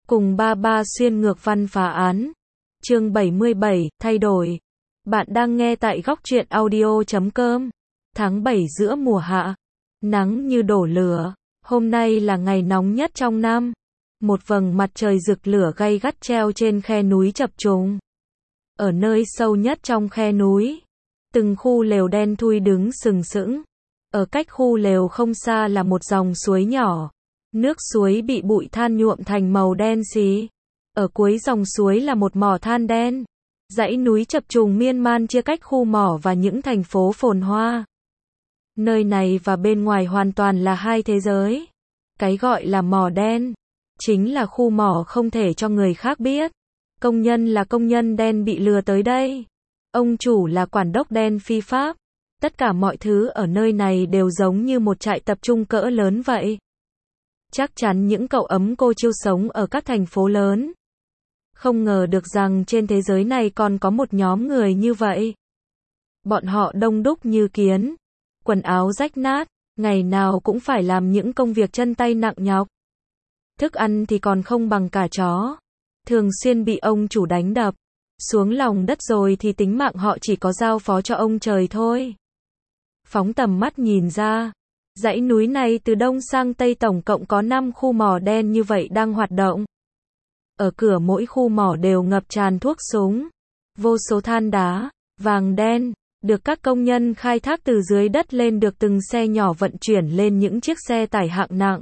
Cùng ba ba xuyên ngược văn phá án. Chương 77, thay đổi. Bạn đang nghe tại góc truyện audio.com. Tháng 7 giữa mùa hạ. Nắng như đổ lửa. Hôm nay là ngày nóng nhất trong năm. Một vầng mặt trời rực lửa gay gắt treo trên khe núi chập trùng. Ở nơi sâu nhất trong khe núi, từng khu lều đen thui đứng sừng sững. Ở cách khu lều không xa là một dòng suối nhỏ. Nước suối bị bụi than nhuộm thành màu đen xì. Ở cuối dòng suối là một mỏ than đen. Dãy núi chập trùng miên man chia cách khu mỏ và những thành phố phồn hoa. Nơi này và bên ngoài hoàn toàn là hai thế giới. Cái gọi là mỏ đen chính là khu mỏ không thể cho người khác biết. Công nhân là công nhân đen bị lừa tới đây. Ông chủ là quản đốc đen phi pháp. Tất cả mọi thứ ở nơi này đều giống như một trại tập trung cỡ lớn vậy. Chắc chắn những cậu ấm cô chiêu sống ở các thành phố lớn không ngờ được rằng trên thế giới này còn có một nhóm người như vậy. Bọn họ đông đúc như kiến, quần áo rách nát, ngày nào cũng phải làm những công việc chân tay nặng nhọc. Thức ăn thì còn không bằng cả chó, thường xuyên bị ông chủ đánh đập xuống lòng đất, rồi thì tính mạng họ chỉ có giao phó cho ông trời thôi. Phóng tầm mắt nhìn ra, dãy núi này từ đông sang tây tổng cộng có 5 khu mỏ đen như vậy đang hoạt động. Ở cửa mỗi khu mỏ đều ngập tràn thuốc súng, vô số than đá, vàng đen, được các công nhân khai thác từ dưới đất lên, được từng xe nhỏ vận chuyển lên những chiếc xe tải hạng nặng.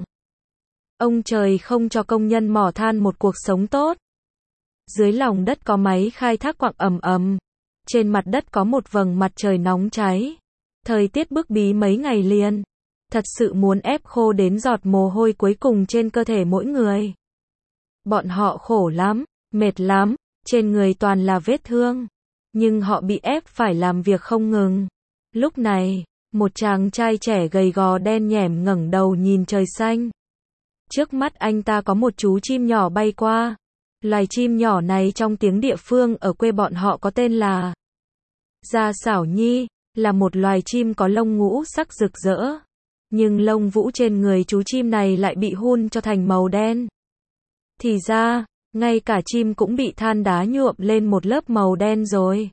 Ông trời không cho công nhân mỏ than một cuộc sống tốt. Dưới lòng đất có máy khai thác quặng ầm ầm, trên mặt đất có một vầng mặt trời nóng cháy. Thời tiết bức bí mấy ngày liền, thật sự muốn ép khô đến giọt mồ hôi cuối cùng trên cơ thể mỗi người. Bọn họ khổ lắm, mệt lắm, trên người toàn là vết thương, nhưng họ bị ép phải làm việc không ngừng. Lúc này, một chàng trai trẻ gầy gò đen nhẻm ngẩng đầu nhìn trời xanh. Trước mắt anh ta có một chú chim nhỏ bay qua. Loài chim nhỏ này trong tiếng địa phương ở quê bọn họ có tên là Gia Xảo Nhi, là một loài chim có lông ngũ sắc rực rỡ. Nhưng lông vũ trên người chú chim này lại bị hun cho thành màu đen. Thì ra, ngay cả chim cũng bị than đá nhuộm lên một lớp màu đen rồi.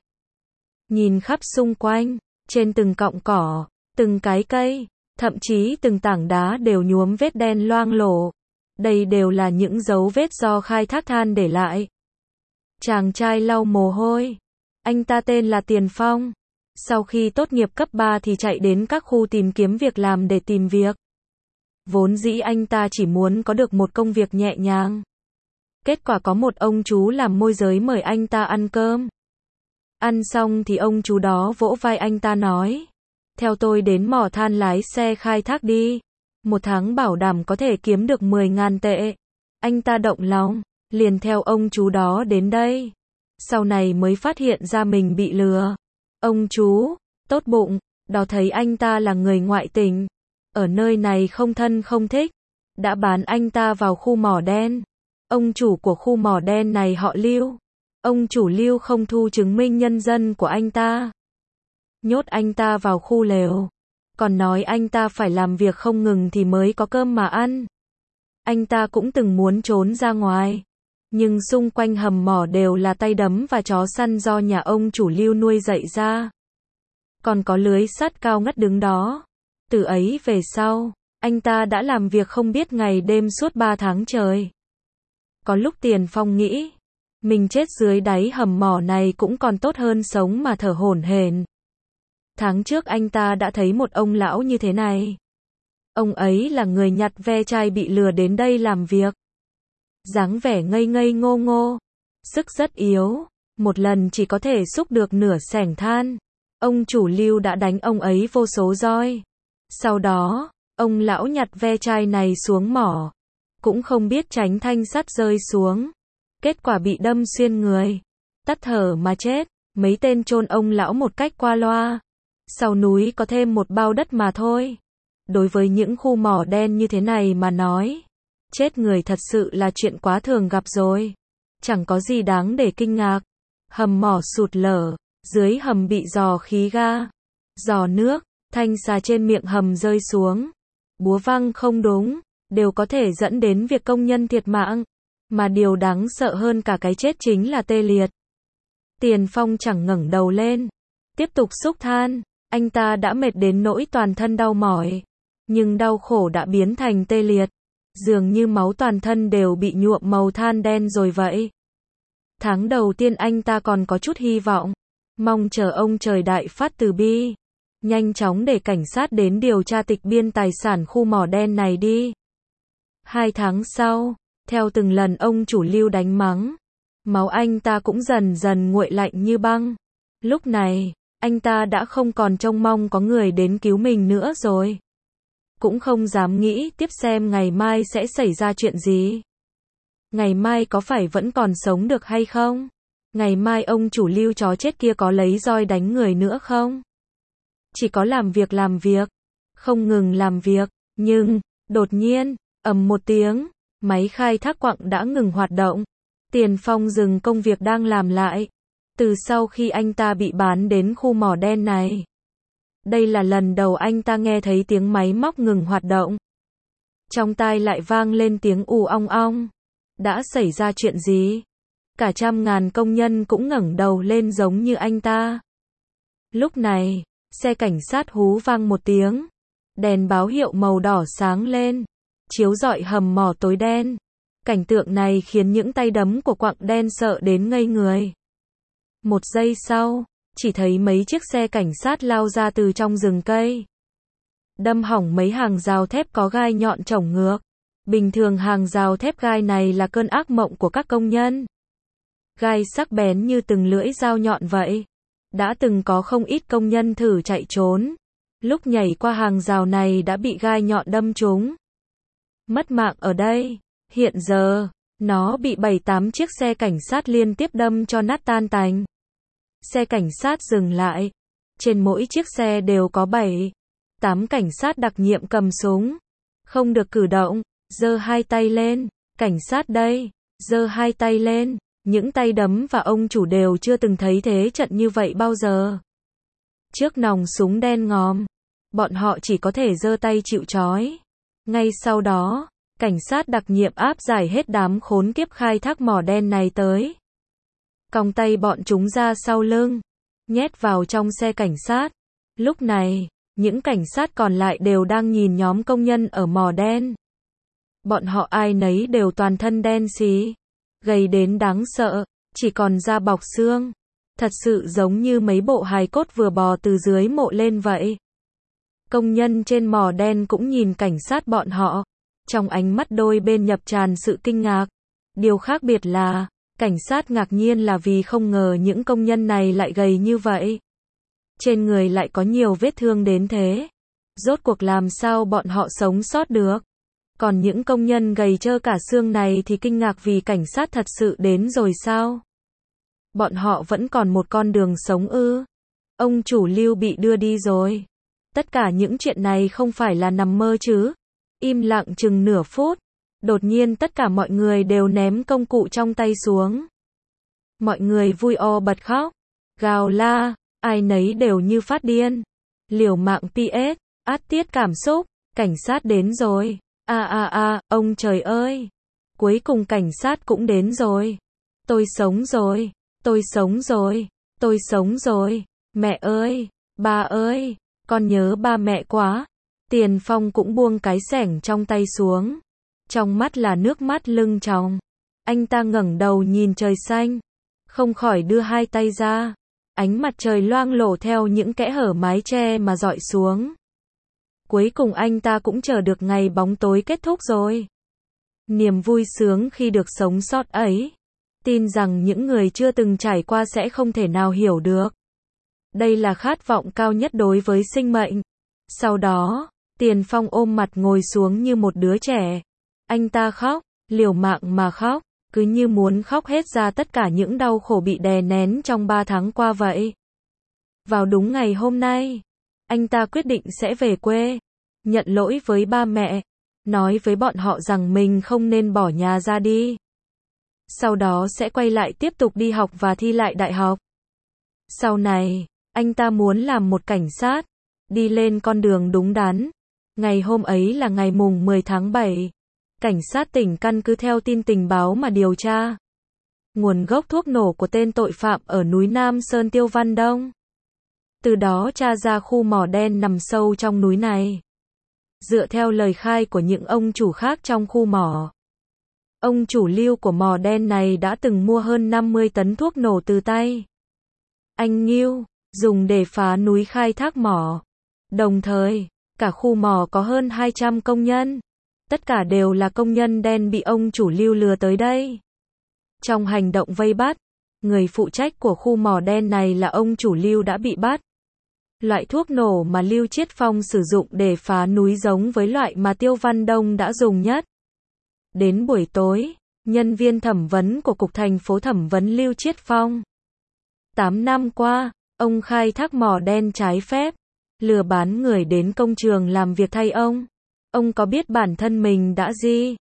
Nhìn khắp xung quanh, trên từng cọng cỏ, từng cái cây, thậm chí từng tảng đá đều nhuốm vết đen loang lổ. Đây đều là những dấu vết do khai thác than để lại. Chàng trai lau mồ hôi. Anh ta tên là Tiền Phong. Sau khi tốt nghiệp cấp 3 thì chạy đến các khu tìm kiếm việc làm để tìm việc. Vốn dĩ anh ta chỉ muốn có được một công việc nhẹ nhàng. Kết quả có một ông chú làm môi giới mời anh ta ăn cơm. Ăn xong thì ông chú đó vỗ vai anh ta nói: theo tôi đến mỏ than lái xe khai thác đi. Một tháng bảo đảm có thể kiếm được 10.000 tệ. Anh ta động lòng, liền theo ông chú đó đến đây. Sau này mới phát hiện ra mình bị lừa. Ông chú, tốt bụng, đó thấy anh ta là người ngoại tình. Ở nơi này không thân không thích. Đã bán anh ta vào khu mỏ đen. Ông chủ của khu mỏ đen này họ Lưu. Ông chủ Lưu không thu chứng minh nhân dân của anh ta. Nhốt anh ta vào khu lều. Còn nói anh ta phải làm việc không ngừng thì mới có cơm mà ăn. Anh ta cũng từng muốn trốn ra ngoài. Nhưng xung quanh hầm mỏ đều là tay đấm và chó săn do nhà ông chủ Lưu nuôi dạy ra. Còn có lưới sắt cao ngất đứng đó. Từ ấy về sau, anh ta đã làm việc không biết ngày đêm suốt 3 tháng trời. Có lúc Tiền Phong nghĩ, mình chết dưới đáy hầm mỏ này cũng còn tốt hơn sống mà thở hổn hển. Tháng trước anh ta đã thấy một ông lão như thế này. Ông ấy là người nhặt ve chai bị lừa đến đây làm việc. Dáng vẻ ngây ngây ngô ngô, sức rất yếu, một lần chỉ có thể xúc được nửa xẻng than. Ông chủ Lưu đã đánh ông ấy vô số roi. Sau đó, ông lão nhặt ve chai này xuống mỏ, cũng không biết tránh thanh sắt rơi xuống. Kết quả bị đâm xuyên người, tắt thở mà chết. Mấy tên chôn ông lão một cách qua loa. Sau núi có thêm một bao đất mà thôi. Đối với những khu mỏ đen như thế này mà nói, chết người thật sự là chuyện quá thường gặp rồi. Chẳng có gì đáng để kinh ngạc. Hầm mỏ sụt lở, dưới hầm bị rò khí ga, rò nước, thanh xà trên miệng hầm rơi xuống. Búa văng không đúng, đều có thể dẫn đến việc công nhân thiệt mạng. Mà điều đáng sợ hơn cả cái chết chính là tê liệt. Tiền Phong chẳng ngẩng đầu lên, tiếp tục xúc than, anh ta đã mệt đến nỗi toàn thân đau mỏi, nhưng đau khổ đã biến thành tê liệt, dường như máu toàn thân đều bị nhuộm màu than đen rồi vậy. Tháng đầu tiên anh ta còn có chút hy vọng, mong chờ ông trời đại phát từ bi, nhanh chóng để cảnh sát đến điều tra tịch biên tài sản khu mỏ đen này đi. 2 tháng sau, theo từng lần ông chủ Lưu đánh mắng, máu anh ta cũng dần dần nguội lạnh như băng. Lúc này, anh ta đã không còn trông mong có người đến cứu mình nữa rồi. Cũng không dám nghĩ tiếp xem ngày mai sẽ xảy ra chuyện gì. Ngày mai có phải vẫn còn sống được hay không? Ngày mai ông chủ Lưu chó chết kia có lấy roi đánh người nữa không? Chỉ có làm việc, không ngừng làm việc, nhưng, đột nhiên, ầm một tiếng, máy khai thác quặng đã ngừng hoạt động. Tiền Phong dừng công việc đang làm lại. Từ sau khi anh ta bị bán đến khu mỏ đen này. Đây là lần đầu anh ta nghe thấy tiếng máy móc ngừng hoạt động. Trong tai lại vang lên tiếng ù ong ong. Đã xảy ra chuyện gì? Cả trăm ngàn công nhân cũng ngẩng đầu lên giống như anh ta. Lúc này, xe cảnh sát hú vang một tiếng. Đèn báo hiệu màu đỏ sáng lên, chiếu rọi hầm mỏ tối đen. Cảnh tượng này khiến những tay đấm của quặng đen sợ đến ngây người. Một giây sau, chỉ thấy mấy chiếc xe cảnh sát lao ra từ trong rừng cây. Đâm hỏng mấy hàng rào thép có gai nhọn chổng ngược. Bình thường hàng rào thép gai này là cơn ác mộng của các công nhân. Gai sắc bén như từng lưỡi dao nhọn vậy. Đã từng có không ít công nhân thử chạy trốn. Lúc nhảy qua hàng rào này đã bị gai nhọn đâm trúng. Mất mạng ở đây. Hiện giờ, nó bị 7-8 chiếc xe cảnh sát liên tiếp đâm cho nát tan tành. Xe cảnh sát dừng lại. Trên mỗi chiếc xe đều có 7-8 cảnh sát đặc nhiệm cầm súng. Không được cử động, giơ hai tay lên. Cảnh sát đây, giơ hai tay lên. Những tay đấm và ông chủ đều chưa từng thấy thế trận như vậy bao giờ. Trước nòng súng đen ngòm, bọn họ chỉ có thể giơ tay chịu trói. Ngay sau đó, cảnh sát đặc nhiệm áp giải hết đám khốn kiếp khai thác mỏ đen này tới. Còng tay bọn chúng ra sau lưng, nhét vào trong xe cảnh sát. Lúc này, những cảnh sát còn lại đều đang nhìn nhóm công nhân ở mỏ đen. Bọn họ ai nấy đều toàn thân đen xì, gầy đến đáng sợ, chỉ còn da bọc xương. Thật sự giống như mấy bộ hài cốt vừa bò từ dưới mộ lên vậy. Công nhân trên mỏ đen cũng nhìn cảnh sát bọn họ. Trong ánh mắt đôi bên nhập tràn sự kinh ngạc. Điều khác biệt là, cảnh sát ngạc nhiên là vì không ngờ những công nhân này lại gầy như vậy. Trên người lại có nhiều vết thương đến thế. Rốt cuộc làm sao bọn họ sống sót được? Còn những công nhân gầy trơ cả xương này thì kinh ngạc vì cảnh sát thật sự đến rồi sao? Bọn họ vẫn còn một con đường sống ư? Ông chủ Lưu bị đưa đi rồi. Tất cả những chuyện này không phải là nằm mơ chứ? Im lặng chừng nửa phút. Đột nhiên tất cả mọi người đều ném công cụ trong tay xuống. Mọi người vui o bật khóc, gào la, ai nấy đều như phát điên. Liều mạng PS, át tiết cảm xúc, cảnh sát đến rồi. Ông trời ơi. Cuối cùng cảnh sát cũng đến rồi. Tôi sống rồi, tôi sống rồi, tôi sống rồi. Mẹ ơi, ba ơi, con nhớ ba mẹ quá. Tiền Phong cũng buông cái xẻng trong tay xuống. Trong mắt là nước mắt lưng tròng. Anh ta ngẩng đầu nhìn trời xanh, không khỏi đưa hai tay ra. Ánh mặt trời loang lổ theo những kẽ hở mái che mà dọi xuống. Cuối cùng anh ta cũng chờ được ngày bóng tối kết thúc rồi. Niềm vui sướng khi được sống sót ấy, tin rằng những người chưa từng trải qua sẽ không thể nào hiểu được. Đây là khát vọng cao nhất đối với sinh mệnh. Sau đó, Tiền Phong ôm mặt ngồi xuống như một đứa trẻ. Anh ta khóc, liều mạng mà khóc, cứ như muốn khóc hết ra tất cả những đau khổ bị đè nén trong 3 tháng qua vậy. Vào đúng ngày hôm nay, anh ta quyết định sẽ về quê, nhận lỗi với ba mẹ, nói với bọn họ rằng mình không nên bỏ nhà ra đi. Sau đó sẽ quay lại tiếp tục đi học và thi lại đại học. Sau này, anh ta muốn làm một cảnh sát, đi lên con đường đúng đắn. Ngày hôm ấy là ngày mùng 10 tháng 7. Cảnh sát tỉnh căn cứ theo tin tình báo mà điều tra nguồn gốc thuốc nổ của tên tội phạm ở núi Nam Sơn Tiêu Văn Đông. Từ đó tra ra khu mỏ đen nằm sâu trong núi này. Dựa theo lời khai của những ông chủ khác trong khu mỏ, ông chủ Lưu của mỏ đen này đã từng mua hơn 50 tấn thuốc nổ từ tay anh Ngưu, dùng để phá núi khai thác mỏ. Đồng thời, cả khu mỏ có hơn 200 công nhân. Tất cả đều là công nhân đen bị ông chủ Lưu lừa tới đây. Trong hành động vây bắt, người phụ trách của khu mỏ đen này là ông chủ Lưu đã bị bắt. Loại thuốc nổ mà Lưu Chiết Phong sử dụng để phá núi giống với loại mà Tiêu Văn Đông đã dùng nhất. Đến buổi tối, nhân viên thẩm vấn của Cục Thành phố thẩm vấn Lưu Chiết Phong. 8 năm qua, ông khai thác mỏ đen trái phép, lừa bán người đến công trường làm việc thay ông. Ông có biết bản thân mình đã gì?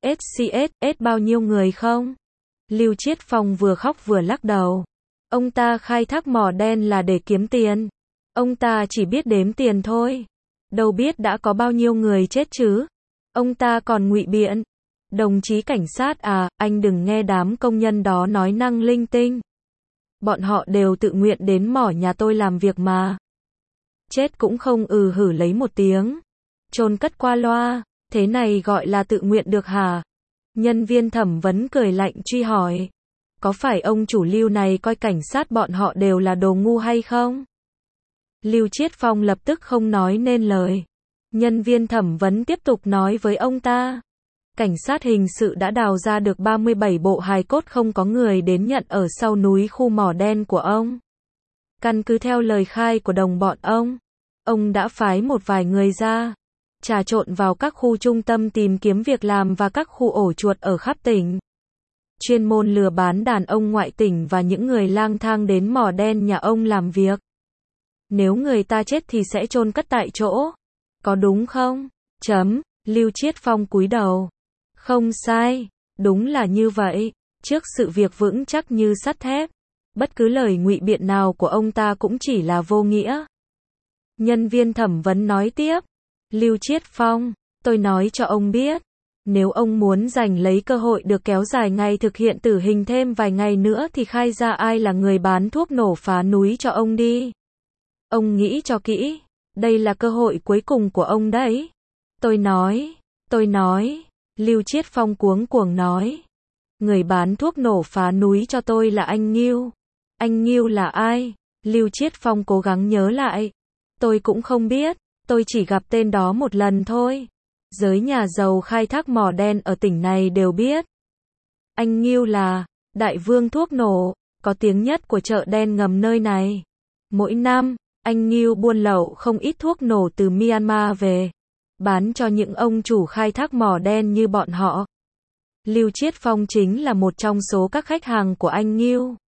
SCS bao nhiêu người không? Lưu Chiết Phong vừa khóc vừa lắc đầu. Ông ta khai thác mỏ đen là để kiếm tiền. Ông ta chỉ biết đếm tiền thôi. Đâu biết đã có bao nhiêu người chết chứ? Ông ta còn ngụy biện. Đồng chí cảnh sát à, anh đừng nghe đám công nhân đó nói năng linh tinh. Bọn họ đều tự nguyện đến mỏ nhà tôi làm việc mà. Chết cũng không hử lấy một tiếng. Chôn cất qua loa, thế này gọi là tự nguyện được hả? Nhân viên thẩm vấn cười lạnh truy hỏi. Có phải ông chủ Lưu này coi cảnh sát bọn họ đều là đồ ngu hay không? Lưu Chiết Phong lập tức không nói nên lời. Nhân viên thẩm vấn tiếp tục nói với ông ta. Cảnh sát hình sự đã đào ra được 37 bộ hài cốt không có người đến nhận ở sau núi khu mỏ đen của ông. Căn cứ theo lời khai của đồng bọn ông đã phái một vài người ra trà trộn vào các khu trung tâm tìm kiếm việc làm và các khu ổ chuột ở khắp tỉnh. Chuyên môn lừa bán đàn ông ngoại tỉnh và những người lang thang đến mỏ đen nhà ông làm việc. Nếu người ta chết thì sẽ chôn cất tại chỗ. Có đúng không? Lưu Chiết Phong cúi đầu. Không sai, đúng là như vậy. Trước sự việc vững chắc như sắt thép, bất cứ lời ngụy biện nào của ông ta cũng chỉ là vô nghĩa. Nhân viên thẩm vấn nói tiếp. Lưu Chiết Phong, tôi nói cho ông biết, nếu ông muốn giành lấy cơ hội được kéo dài ngày thực hiện tử hình thêm vài ngày nữa thì khai ra ai là người bán thuốc nổ phá núi cho ông đi. Ông nghĩ cho kỹ, đây là cơ hội cuối cùng của ông đấy. Tôi nói, Lưu Chiết Phong cuống cuồng nói. Người bán thuốc nổ phá núi cho tôi là anh Ngưu. Anh Ngưu là ai? Lưu Chiết Phong cố gắng nhớ lại. Tôi cũng không biết, tôi chỉ gặp tên đó một lần thôi. Giới nhà giàu khai thác mỏ đen ở tỉnh này đều biết. Anh Ngưu là đại vương thuốc nổ, có tiếng nhất của chợ đen ngầm nơi này. Mỗi năm, anh Ngưu buôn lậu không ít thuốc nổ từ Myanmar về, bán cho những ông chủ khai thác mỏ đen như bọn họ. Lưu Chiết Phong chính là một trong số các khách hàng của anh Ngưu.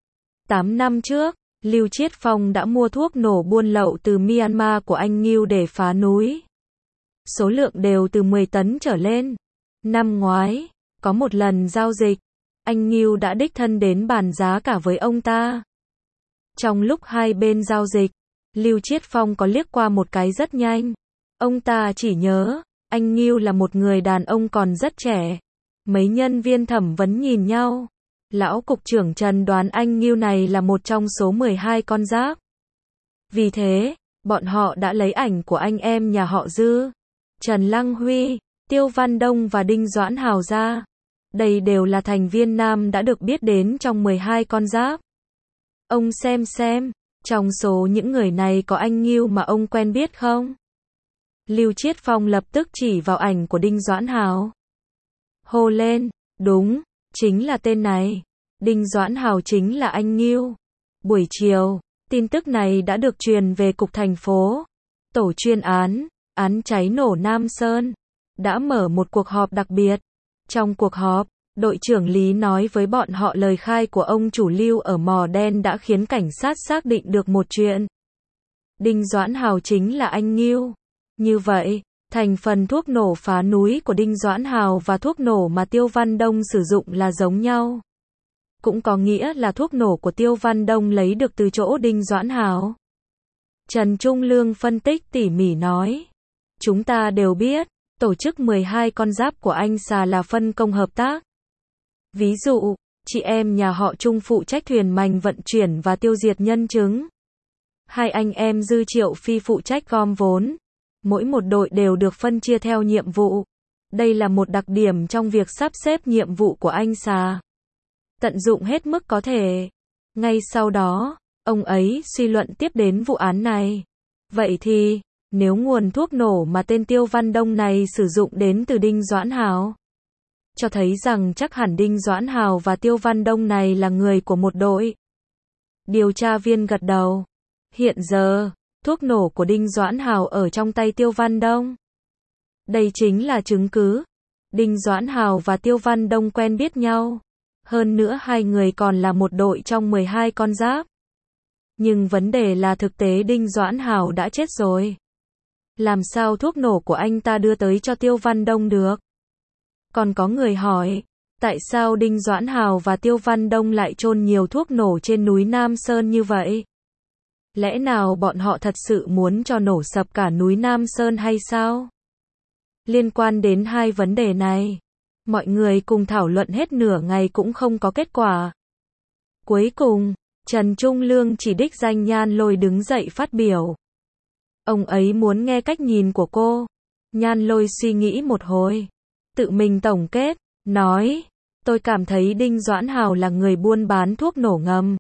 8 năm trước, Lưu Chiết Phong đã mua thuốc nổ buôn lậu từ Myanmar của anh Ngưu để phá núi. Số lượng đều từ 10 tấn trở lên. Năm ngoái, có một lần giao dịch, anh Ngưu đã đích thân đến bàn giá cả với ông ta. Trong lúc hai bên giao dịch, Lưu Chiết Phong có liếc qua một cái rất nhanh. Ông ta chỉ nhớ, anh Ngưu là một người đàn ông còn rất trẻ. Mấy nhân viên thẩm vấn nhìn nhau. Lão cục trưởng Trần đoán anh Ngưu này là một trong số 12 con giáp. Vì thế, bọn họ đã lấy ảnh của anh em nhà họ Dư, Trần Lăng Huy, Tiêu Văn Đông và Đinh Doãn Hào ra. Đây đều là thành viên nam đã được biết đến trong 12 con giáp. Ông xem, trong số những người này có anh Ngưu mà ông quen biết không? Lưu Chiết Phong lập tức chỉ vào ảnh của Đinh Doãn Hào. Hô lên, đúng, chính là tên này. Đinh Doãn Hào chính là anh Ngưu. Buổi chiều, tin tức này đã được truyền về Cục Thành phố. Tổ chuyên án cháy nổ Nam Sơn, đã mở một cuộc họp đặc biệt. Trong cuộc họp, đội trưởng Lý nói với bọn họ lời khai của ông chủ Lưu ở mỏ đen đã khiến cảnh sát xác định được một chuyện. Đinh Doãn Hào chính là anh Ngưu. Như vậy, thành phần thuốc nổ phá núi của Đinh Doãn Hào và thuốc nổ mà Tiêu Văn Đông sử dụng là giống nhau. Cũng có nghĩa là thuốc nổ của Tiêu Văn Đông lấy được từ chỗ Đinh Doãn Hào. Trần Trung Lương phân tích tỉ mỉ nói. Chúng ta đều biết, Tổ chức 12 con giáp của anh Xà là phân công hợp tác. Ví dụ, chị em nhà họ Trung phụ trách thuyền mành vận chuyển và tiêu diệt nhân chứng. Hai anh em Dư Triệu Phi phụ trách gom vốn. Mỗi một đội đều được phân chia theo nhiệm vụ. Đây là một đặc điểm trong việc sắp xếp nhiệm vụ của anh Xà. Tận dụng hết mức có thể. Ngay sau đó, ông ấy suy luận tiếp đến vụ án này. Vậy thì, nếu nguồn thuốc nổ mà tên Tiêu Văn Đông này sử dụng đến từ Đinh Doãn Hào, cho thấy rằng chắc hẳn Đinh Doãn Hào và Tiêu Văn Đông này là người của một đội. Điều tra viên gật đầu. Hiện giờ, thuốc nổ của Đinh Doãn Hào ở trong tay Tiêu Văn Đông. Đây chính là chứng cứ. Đinh Doãn Hào và Tiêu Văn Đông quen biết nhau. Hơn nữa hai người còn là một đội trong 12 con giáp. Nhưng vấn đề là thực tế Đinh Doãn Hào đã chết rồi. Làm sao thuốc nổ của anh ta đưa tới cho Tiêu Văn Đông được? Còn có người hỏi, tại sao Đinh Doãn Hào và Tiêu Văn Đông lại chôn nhiều thuốc nổ trên núi Nam Sơn như vậy? Lẽ nào bọn họ thật sự muốn cho nổ sập cả núi Nam Sơn hay sao? Liên quan đến hai vấn đề này, mọi người cùng thảo luận hết nửa ngày cũng không có kết quả. Cuối cùng, Trần Trung Lương chỉ đích danh Nhan Lôi đứng dậy phát biểu. Ông ấy muốn nghe cách nhìn của cô. Nhan Lôi suy nghĩ một hồi, tự mình tổng kết, nói, tôi cảm thấy Đinh Doãn Hào là người buôn bán thuốc nổ ngầm.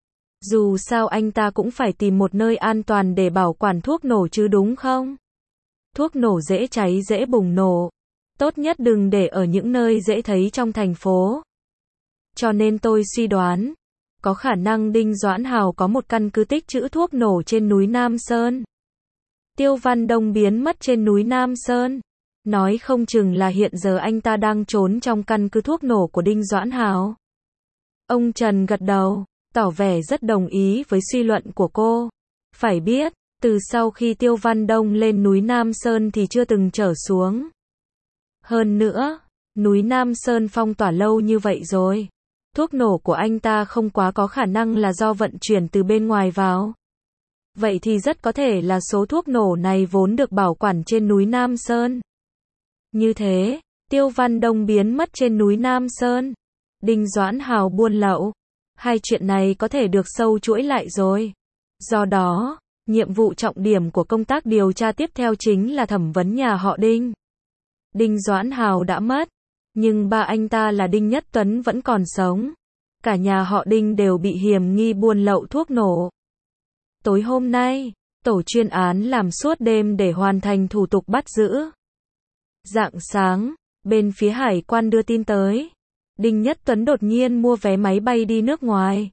Dù sao anh ta cũng phải tìm một nơi an toàn để bảo quản thuốc nổ chứ đúng không? Thuốc nổ dễ cháy dễ bùng nổ. Tốt nhất đừng để ở những nơi dễ thấy trong thành phố. Cho nên tôi suy đoán, có khả năng Đinh Doãn Hào có một căn cứ tích trữ thuốc nổ trên núi Nam Sơn. Tiêu Văn Đông biến mất trên núi Nam Sơn. Nói không chừng là hiện giờ anh ta đang trốn trong căn cứ thuốc nổ của Đinh Doãn Hào. Ông Trần gật đầu, tỏ vẻ rất đồng ý với suy luận của cô. Phải biết, từ sau khi Tiêu Văn Đông lên núi Nam Sơn thì chưa từng trở xuống. Hơn nữa, núi Nam Sơn phong tỏa lâu như vậy rồi. Thuốc nổ của anh ta không quá có khả năng là do vận chuyển từ bên ngoài vào. Vậy thì rất có thể là số thuốc nổ này vốn được bảo quản trên núi Nam Sơn. Như thế, Tiêu Văn Đông biến mất trên núi Nam Sơn. Đinh Doãn Hào buôn lậu. Hai chuyện này có thể được sâu chuỗi lại rồi. Do đó, nhiệm vụ trọng điểm của công tác điều tra tiếp theo chính là thẩm vấn nhà họ Đinh. Đinh Doãn Hào đã mất, nhưng ba anh ta là Đinh Nhất Tuấn vẫn còn sống. Cả nhà họ Đinh đều bị hiểm nghi buôn lậu thuốc nổ. Tối hôm nay, tổ chuyên án làm suốt đêm để hoàn thành thủ tục bắt giữ. Rạng sáng, bên phía hải quan đưa tin tới, Đinh Nhất Tuấn đột nhiên mua vé máy bay đi nước ngoài.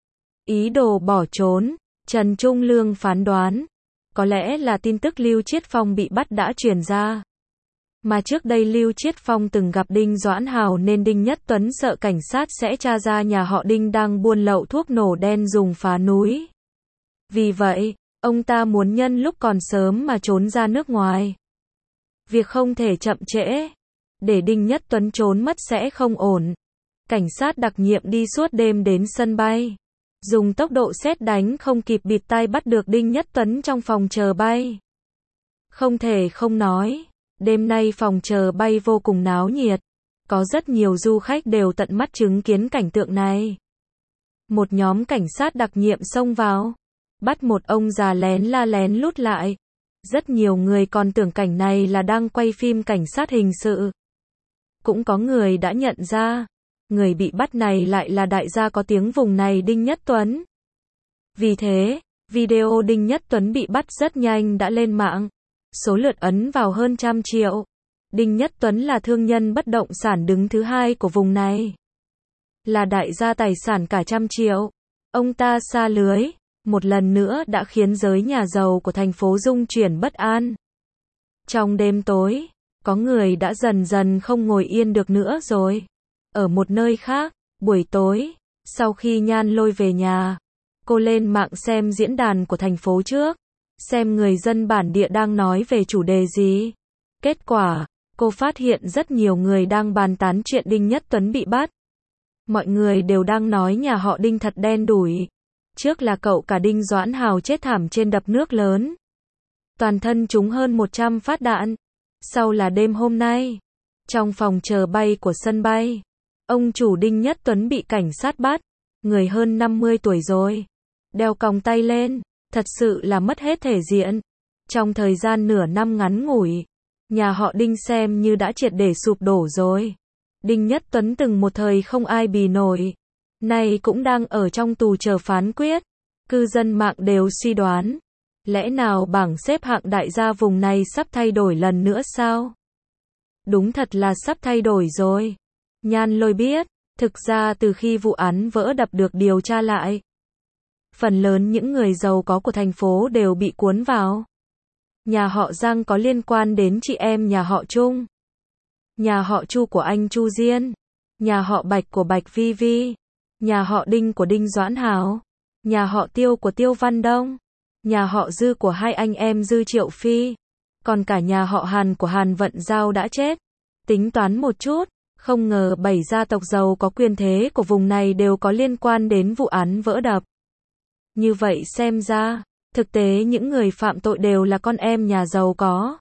Ý đồ bỏ trốn, Trần Trung Lương phán đoán, có lẽ là tin tức Lưu Chiết Phong bị bắt đã truyền ra. Mà trước đây Lưu Chiết Phong từng gặp Đinh Doãn Hào nên Đinh Nhất Tuấn sợ cảnh sát sẽ tra ra nhà họ Đinh đang buôn lậu thuốc nổ đen dùng phá núi. Vì vậy, ông ta muốn nhân lúc còn sớm mà trốn ra nước ngoài. Việc không thể chậm trễ. Để Đinh Nhất Tuấn trốn mất sẽ không ổn. Cảnh sát đặc nhiệm đi suốt đêm đến sân bay. Dùng tốc độ sét đánh không kịp bịt tai bắt được Đinh Nhất Tuấn trong phòng chờ bay. Không thể không nói, đêm nay phòng chờ bay vô cùng náo nhiệt. Có rất nhiều du khách đều tận mắt chứng kiến cảnh tượng này. Một nhóm cảnh sát đặc nhiệm xông vào, bắt một ông già lén la lén lút lại. Rất nhiều người còn tưởng cảnh này là đang quay phim cảnh sát hình sự. Cũng có người đã nhận ra, người bị bắt này lại là đại gia có tiếng vùng này Đinh Nhất Tuấn. Vì thế, video Đinh Nhất Tuấn bị bắt rất nhanh đã lên mạng. Số lượt ấn vào hơn 100 triệu. Đinh Nhất Tuấn là thương nhân bất động sản đứng thứ hai của vùng này. Là đại gia tài sản cả 100 triệu. Ông ta sa lưới, một lần nữa đã khiến giới nhà giàu của thành phố rung chuyển bất an. Trong đêm tối, có người đã dần dần không ngồi yên được nữa rồi. Ở một nơi khác, buổi tối, sau khi Nhan Lôi về nhà, cô lên mạng xem diễn đàn của thành phố trước, xem người dân bản địa đang nói về chủ đề gì. Kết quả, cô phát hiện rất nhiều người đang bàn tán chuyện Đinh Nhất Tuấn bị bắt. Mọi người đều đang nói nhà họ Đinh thật đen đủi. Trước là cậu cả Đinh Doãn Hào chết thảm trên đập nước lớn. Toàn thân trúng hơn 100 phát đạn. Sau là đêm hôm nay, trong phòng chờ bay của sân bay, ông chủ Đinh Nhất Tuấn bị cảnh sát bắt, người hơn 50 tuổi rồi, đeo còng tay lên, thật sự là mất hết thể diện. Trong thời gian nửa năm ngắn ngủi, nhà họ Đinh xem như đã triệt để sụp đổ rồi. Đinh Nhất Tuấn từng một thời không ai bì nổi, nay cũng đang ở trong tù chờ phán quyết. Cư dân mạng đều suy đoán, lẽ nào bảng xếp hạng đại gia vùng này sắp thay đổi lần nữa sao? Đúng thật là sắp thay đổi rồi. Nhan Lôi biết, thực ra từ khi vụ án vỡ đập được điều tra lại, phần lớn những người giàu có của thành phố đều bị cuốn vào. Nhà họ Giang có liên quan đến chị em nhà họ Trung, nhà họ Chu của anh Chu Diên, nhà họ Bạch của Bạch Vi Vi, nhà họ Đinh của Đinh Doãn Hảo, nhà họ Tiêu của Tiêu Văn Đông, nhà họ Dư của hai anh em Dư Triệu Phi, còn cả nhà họ Hàn của Hàn Vận Giao đã chết. Tính toán một chút, không ngờ 7 gia tộc giàu có quyền thế của vùng này đều có liên quan đến vụ án vỡ đập. Như vậy xem ra, thực tế những người phạm tội đều là con em nhà giàu có.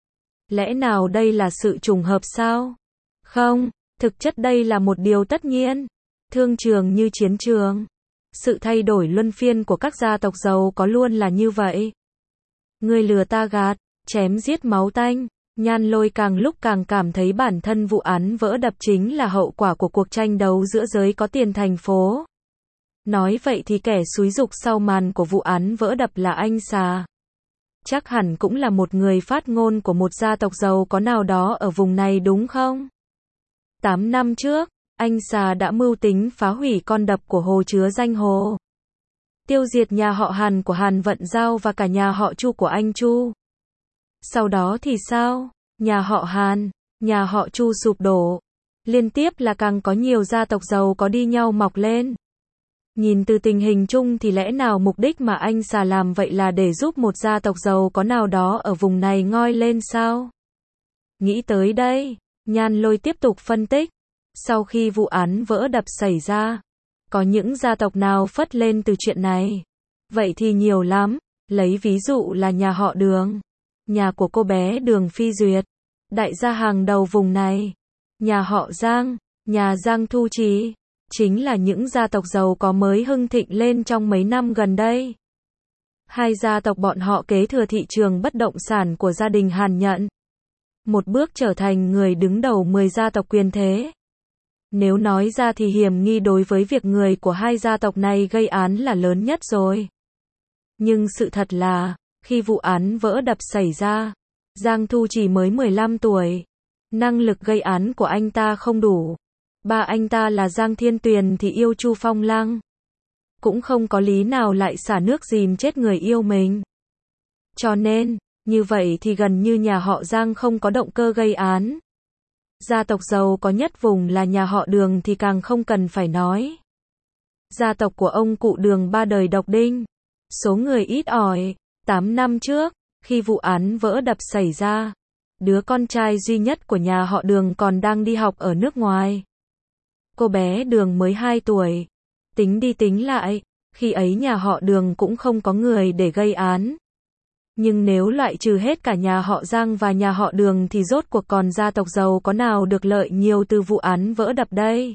Lẽ nào đây là sự trùng hợp sao? Không, thực chất đây là một điều tất nhiên. Thương trường như chiến trường. Sự thay đổi luân phiên của các gia tộc giàu có luôn là như vậy. Người lừa ta gạt, chém giết máu tanh. Nhan Lôi càng lúc càng cảm thấy bản thân vụ án vỡ đập chính là hậu quả của cuộc tranh đấu giữa giới có tiền thành phố. Nói vậy thì kẻ xúi giục sau màn của vụ án vỡ đập là anh Xà. Chắc hẳn cũng là một người phát ngôn của một gia tộc giàu có nào đó ở vùng này đúng không? 8 năm trước, anh Xà đã mưu tính phá hủy con đập của hồ chứa Danh Hồ. Tiêu diệt nhà họ Hàn của Hàn Vận Giao và cả nhà họ Chu của anh Chu. Sau đó thì sao? Nhà họ Hàn, nhà họ Chu sụp đổ. Liên tiếp là càng có nhiều gia tộc giàu có đi nhau mọc lên. Nhìn từ tình hình chung thì lẽ nào mục đích mà anh Xà làm vậy là để giúp một gia tộc giàu có nào đó ở vùng này ngoi lên sao? Nghĩ tới đây, Nhan Lôi tiếp tục phân tích. Sau khi vụ án vỡ đập xảy ra, có những gia tộc nào phất lên từ chuyện này? Vậy thì nhiều lắm, lấy ví dụ là nhà họ Đường, nhà của cô bé Đường Phi Duyệt, đại gia hàng đầu vùng này, nhà họ Giang, nhà Giang Thu Trì, chính là những gia tộc giàu có mới hưng thịnh lên trong mấy năm gần đây. Hai gia tộc bọn họ kế thừa thị trường bất động sản của gia đình Hàn Nhận, một bước trở thành người đứng đầu 10 gia tộc quyền thế. Nếu nói ra thì hiểm nghi đối với việc người của hai gia tộc này gây án là lớn nhất rồi. Nhưng sự thật là, khi vụ án vỡ đập xảy ra, Giang Thu chỉ mới 15 tuổi. Năng lực gây án của anh ta không đủ. Ba anh ta là Giang Thiên Tuyền thì yêu Chu Phong Lăng. Cũng không có lý nào lại xả nước dìm chết người yêu mình. Cho nên, như vậy thì gần như nhà họ Giang không có động cơ gây án. Gia tộc giàu có nhất vùng là nhà họ Đường thì càng không cần phải nói. Gia tộc của ông cụ Đường ba đời độc đinh. Số người ít ỏi. 8 năm trước, khi vụ án vỡ đập xảy ra, đứa con trai duy nhất của nhà họ Đường còn đang đi học ở nước ngoài. Cô bé Đường mới 2 tuổi. Tính đi tính lại, khi ấy nhà họ Đường cũng không có người để gây án. Nhưng nếu loại trừ hết cả nhà họ Giang và nhà họ Đường thì rốt cuộc còn gia tộc giàu có nào được lợi nhiều từ vụ án vỡ đập đây?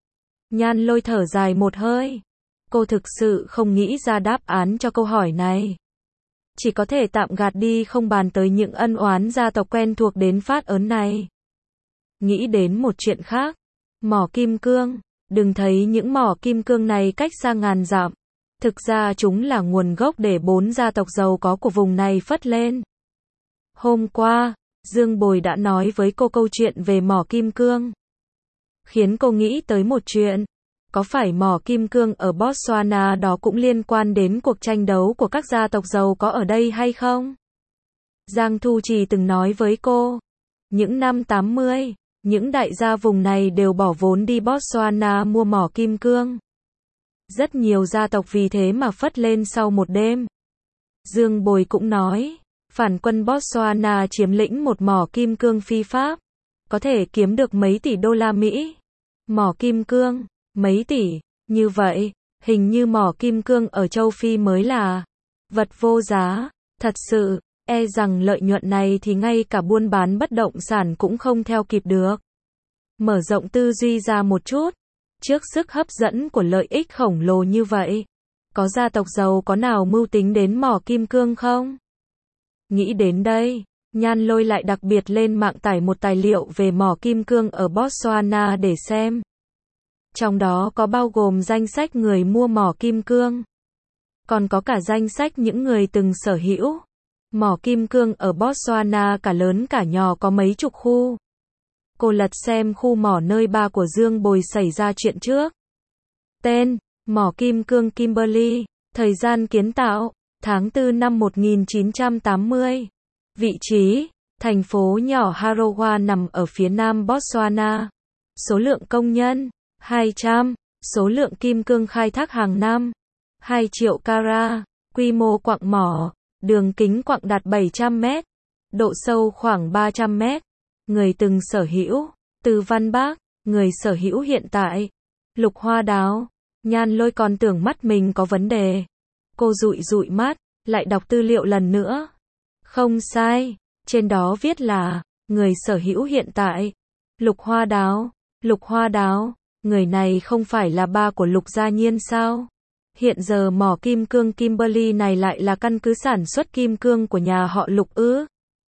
Nhan Lôi thở dài một hơi. Cô thực sự không nghĩ ra đáp án cho câu hỏi này. Chỉ có thể tạm gạt đi không bàn tới những ân oán gia tộc quen thuộc đến phát ớn này. Nghĩ đến một chuyện khác. Mỏ kim cương. Đừng thấy những mỏ kim cương này cách xa ngàn dặm. Thực ra chúng là nguồn gốc để 4 gia tộc giàu có của vùng này phất lên. Hôm qua, Dương Bồi đã nói với cô câu chuyện về mỏ kim cương. Khiến cô nghĩ tới một chuyện. Có phải mỏ kim cương ở Botswana đó cũng liên quan đến cuộc tranh đấu của các gia tộc giàu có ở đây hay không? Giang Thu Trì từng nói với cô. Những năm 80, những đại gia vùng này đều bỏ vốn đi Botswana mua mỏ kim cương. Rất nhiều gia tộc vì thế mà phất lên sau một đêm. Dương Bồi cũng nói, phản quân Botswana chiếm lĩnh một mỏ kim cương phi pháp, có thể kiếm được mấy tỷ đô la Mỹ. Mỏ kim cương, mấy tỷ, như vậy, hình như mỏ kim cương ở châu Phi mới là vật vô giá, thật sự, e rằng lợi nhuận này thì ngay cả buôn bán bất động sản cũng không theo kịp được. Mở rộng tư duy ra một chút, trước sức hấp dẫn của lợi ích khổng lồ như vậy, có gia tộc giàu có nào mưu tính đến mỏ kim cương không? Nghĩ đến đây, Nhan Lôi lại đặc biệt lên mạng tải một tài liệu về mỏ kim cương ở Botswana để xem. Trong đó có bao gồm danh sách người mua mỏ kim cương. Còn có cả danh sách những người từng sở hữu. Mỏ kim cương ở Botswana cả lớn cả nhỏ có mấy chục khu. Cô lật xem khu mỏ nơi ba của Dương Bồi xảy ra chuyện trước. Tên, mỏ kim cương Kimberley. Thời gian kiến tạo, tháng 4 năm 1980. Vị trí, thành phố nhỏ Harowa nằm ở phía nam Botswana. Số lượng công nhân, 200. Số lượng kim cương khai thác hàng năm, 2 triệu carat. Quy mô quặng mỏ, đường kính quặng đạt 700 mét. Độ sâu khoảng 300 mét. Người từng sở hữu, Từ Văn Bác. Người sở hữu hiện tại, Lục Hoa Đáo. Nhan Lôi còn tưởng mắt mình có vấn đề. Cô dụi dụi mắt, lại đọc tư liệu lần nữa. Không sai, trên đó viết là, người sở hữu hiện tại, Lục Hoa Đáo. Lục Hoa Đáo, người này không phải là ba của Lục Gia Nhiên sao? Hiện giờ mỏ kim cương Kimberley này lại là căn cứ sản xuất kim cương của nhà họ Lục ư?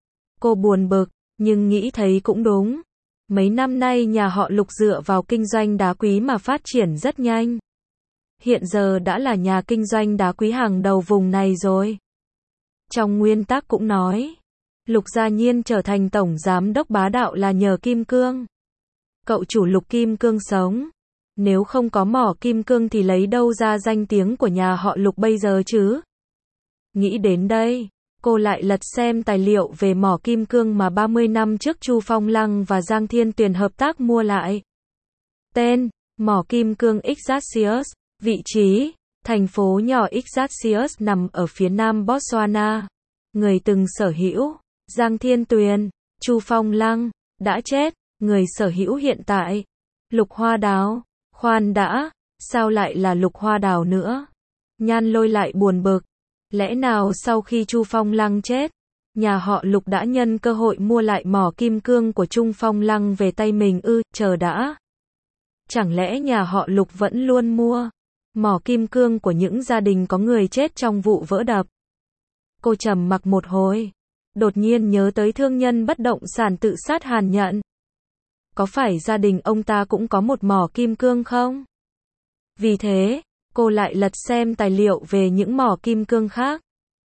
Cô buồn bực, nhưng nghĩ thấy cũng đúng. Mấy năm nay nhà họ Lục dựa vào kinh doanh đá quý mà phát triển rất nhanh. Hiện giờ đã là nhà kinh doanh đá quý hàng đầu vùng này rồi. Trong nguyên tắc cũng nói, Lục Gia Nhiên trở thành tổng giám đốc bá đạo là nhờ kim cương. Cậu chủ Lục Kim Cương sống. Nếu không có mỏ kim cương thì lấy đâu ra danh tiếng của nhà họ Lục bây giờ chứ? Nghĩ đến đây, cô lại lật xem tài liệu về mỏ kim cương mà 30 năm trước Chu Phong Lăng và Giang Thiên Tuyền hợp tác mua lại. Tên, mỏ kim cương Exactius. Vị trí, thành phố nhỏ Exactius nằm ở phía nam Botswana. Người từng sở hữu, Giang Thiên Tuyền. Chu Phong Lăng, đã chết. Người sở hữu hiện tại, Lục Hoa Đáo. Khoan đã, sao lại là Lục Hoa Đào nữa? Nhan Lôi lại buồn bực. Lẽ nào sau khi Chu Phong Lăng chết, nhà họ Lục đã nhân cơ hội mua lại mỏ kim cương của Chu Phong Lăng về tay mình ư? Chờ đã. Chẳng lẽ nhà họ Lục vẫn luôn mua mỏ kim cương của những gia đình có người chết trong vụ vỡ đập? Cô trầm mặc một hồi, đột nhiên nhớ tới thương nhân bất động sản tự sát Hàn Nhận. Có phải gia đình ông ta cũng có một mỏ kim cương không? Vì thế, cô lại lật xem tài liệu về những mỏ kim cương khác.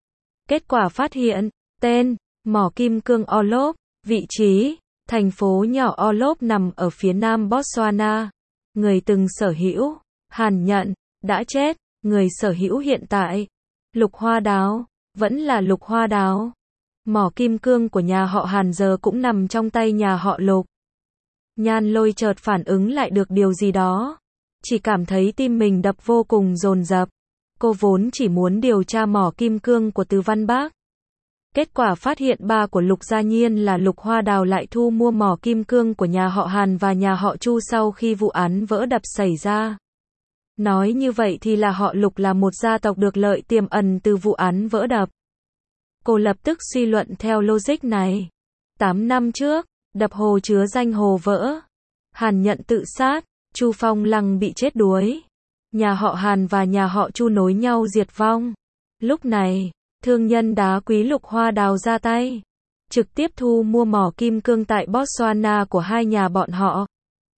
Kết quả phát hiện, tên, mỏ kim cương Orlov. Vị trí, thành phố nhỏ Orlov nằm ở phía nam Botswana. Người từng sở hữu, Hàn Nhận, đã chết. Người sở hữu hiện tại, Lục Hoa Đáo, vẫn là Lục Hoa Đáo. Mỏ kim cương của nhà họ Hàn giờ cũng nằm trong tay nhà họ Lục. Nhan Lôi chợt phản ứng lại được điều gì đó. Chỉ cảm thấy tim mình đập vô cùng dồn dập. Cô vốn chỉ muốn điều tra mỏ kim cương của Từ Văn Bác. Kết quả phát hiện ba của Lục Gia Nhiên là Lục Hoa Đào lại thu mua mỏ kim cương của nhà họ Hàn và nhà họ Chu sau khi vụ án vỡ đập xảy ra. Nói như vậy thì là họ Lục là một gia tộc được lợi tiềm ẩn từ vụ án vỡ đập. Cô lập tức suy luận theo logic này. 8 năm trước, đập hồ chứa danh hồ vỡ. Hàn Nhận tự sát, Chu Phong Lăng bị chết đuối. Nhà họ Hàn và nhà họ Chu nối nhau diệt vong. Lúc này, thương nhân đá quý Lục Hoa Đào ra tay, trực tiếp thu mua mỏ kim cương tại Botswana của hai nhà bọn họ.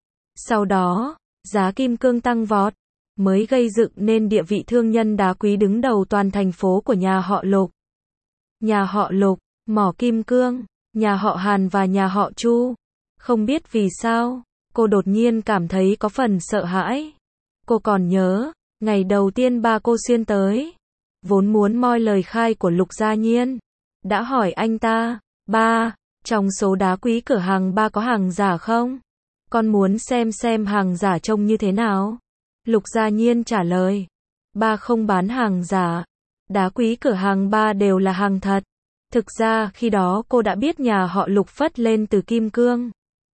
Sau đó, giá kim cương tăng vọt, mới gây dựng nên địa vị thương nhân đá quý đứng đầu toàn thành phố của nhà họ Lục. Nhà họ Lục, mỏ kim cương, nhà họ Hàn và nhà họ Chu. Không biết vì sao, cô đột nhiên cảm thấy có phần sợ hãi. Cô còn nhớ, ngày đầu tiên ba cô xuyên tới, vốn muốn moi lời khai của Lục Gia Nhiên. Đã hỏi anh ta, ba, trong số đá quý cửa hàng ba có hàng giả không? Con muốn xem hàng giả trông như thế nào. Lục Gia Nhiên trả lời, ba không bán hàng giả. Đá quý cửa hàng ba đều là hàng thật. Thực ra khi đó cô đã biết nhà họ Lục phất lên từ kim cương.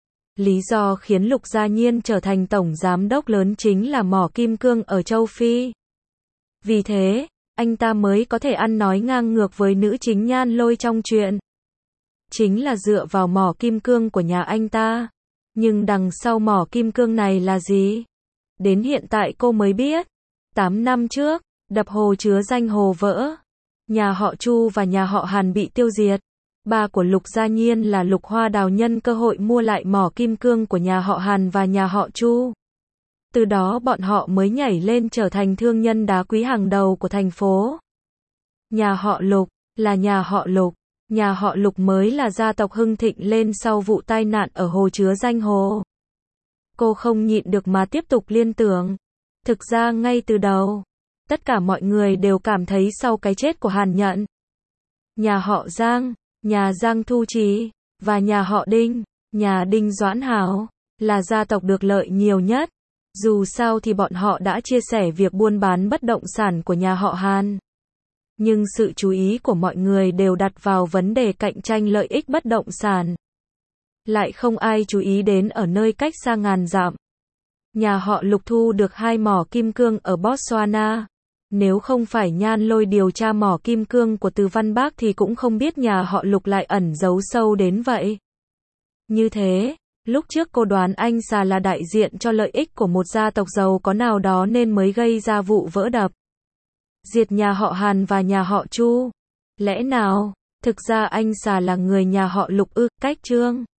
Lý do khiến Lục Gia Nhiên trở thành tổng giám đốc lớn chính là mỏ kim cương ở châu Phi. Vì thế, anh ta mới có thể ăn nói ngang ngược với nữ chính Nhan Lôi trong chuyện. Chính là dựa vào mỏ kim cương của nhà anh ta. Nhưng đằng sau mỏ kim cương này là gì? Đến hiện tại cô mới biết. 8 năm trước, đập hồ chứa danh hồ vỡ. Nhà họ Chu và nhà họ Hàn bị tiêu diệt. Ba của Lục Gia Nhiên là Lục Hoa Đào nhân cơ hội mua lại mỏ kim cương của nhà họ Hàn và nhà họ Chu. Từ đó bọn họ mới nhảy lên trở thành thương nhân đá quý hàng đầu của thành phố. Nhà họ Lục, là nhà họ Lục. Nhà họ Lục mới là gia tộc hưng thịnh lên sau vụ tai nạn ở hồ chứa danh hồ. Cô không nhịn được mà tiếp tục liên tưởng. Thực ra ngay từ đầu, tất cả mọi người đều cảm thấy sau cái chết của Hàn Nhận, nhà họ Giang, nhà Giang Thu Trì, và nhà họ Đinh, nhà Đinh Doãn Hảo, là gia tộc được lợi nhiều nhất. Dù sao thì bọn họ đã chia sẻ việc buôn bán bất động sản của nhà họ Hàn. Nhưng sự chú ý của mọi người đều đặt vào vấn đề cạnh tranh lợi ích bất động sản. Lại không ai chú ý đến ở nơi cách xa ngàn dặm. Nhà họ Lục thu được 2 mỏ kim cương ở Botswana. Nếu không phải Nhan Lôi điều tra mỏ kim cương của Từ Văn Bác thì cũng không biết nhà họ Lục lại ẩn giấu sâu đến vậy. Như thế, lúc trước cô đoán anh Xà là đại diện cho lợi ích của một gia tộc giàu có nào đó nên mới gây ra vụ vỡ đập. Diệt nhà họ Hàn và nhà họ Chu. Lẽ nào, thực ra anh Xà là người nhà họ Lục ư? Cách chương